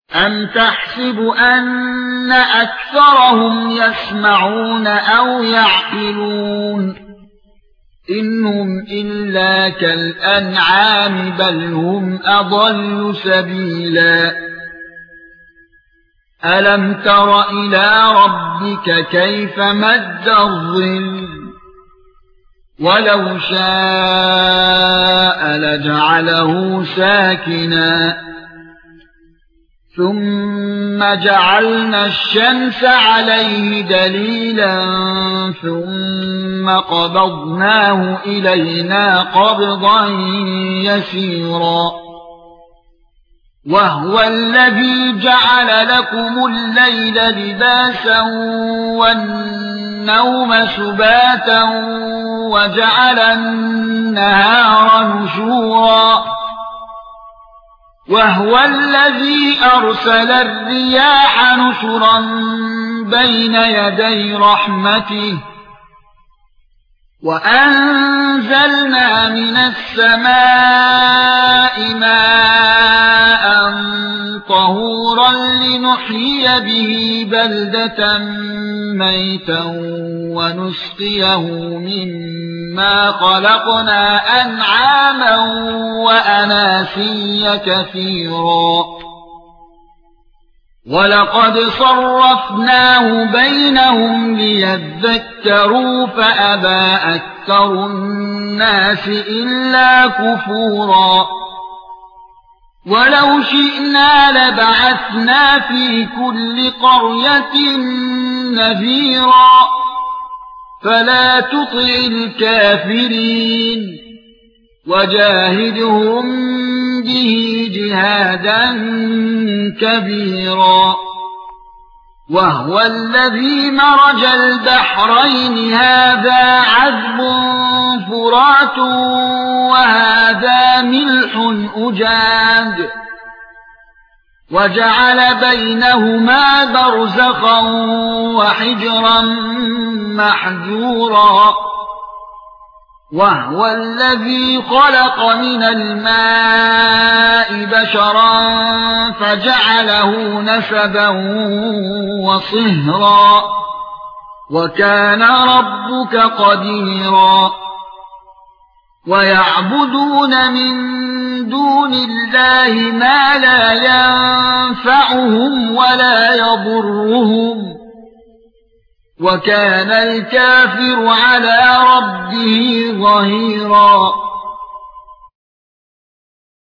أَمْ تَحْسَبُ أَنَّ أَكْثَرَهُمْ يَسْمَعُونَ أَوْ يَعْقِلُونَ إِنْهُمْ إِلَّا كَالْأَنْعَامِ بَلْ هُمْ أَضَلُّ سَبِيلًا أَلَمْ تَرَ إِلَى رَبِّكَ كَيْفَ مَدَّ الظِّلَّ وَلَوْ شَاءَ لَجَعَلَهُ سَاكِنًا ثُمَّ جَعَلْنَا الشَّمْسَ عَلَيْهِ دَلِيلًا ثُمَّ قَبَضْنَاهُ إِلَيْنَا قَبْضًا يَسِيرًا وَهُوَ الَّذِي جَعَلَ لَكُمُ اللَّيْلَ لِبَاسًا وَالنَّوْمَ سُبَاتًا وَجَعَلَ النَّهَارَ نُشُورًا وَهُوَ الَّذِي أَرْسَلَ الرِّيَاحَ نُشُرًا بَيْنَ يَدَيْ رَحْمَتِهِ وَأَنزَلْنَا مِنَ السَّمَاءِ مَاءً طَهُورًا لِّنُحْيِيَ بِهِ بَلْدَةً مَّيْتًا وَنُسْقِيَهُ مِمَّا خَلَقْنَا أَنْعَامًا وَأَنَاسِيَّ كَثِيرًا وَلَقَدْ صَرَّفْنَاهُ بَيْنَهُمْ لِيَذَّكَّرُوا فَأَبَى أَكْثَرُ النَّاسِ إِلَّا كُفُورًا وَلَوْ شِئْنَا لَبَعَثْنَا فِي كُلِّ قَرْيَةٍ نَذِيرًا فَلَا تُطِعِ الْكَافِرِينَ وَجَاهِدْهُم بِهِ جِهَادًا كَبِيرًا وَهُوَ الَّذِي مَرَجَ الْبَحْرَيْنِ هَذَا عَذْبٌ فُرَاتٌ وَهَذَا مِلْحٌ أُجَاجٌ وَجَعَلَ بَيْنَهُمَا بَرْزَخًا وَحِجْرًا مَّحْجُورًا وَهُوَ الَّذِي خَلَقَ مِنَ الْمَاءِ بَشَرًا فَجَعَلَهُ نَسَبًا وَصِهْرًا وَكَانَ رَبُّكَ قَدِيرًا وَيَعْبُدُونَ مِن دُونِ اللَّهِ مَا لَا يَنفَعُهُمْ وَلَا يَضُرُّهُمْ وَكَانَ الْكَافِرُ عَلَى رَبِّهِ ظَهِيرًا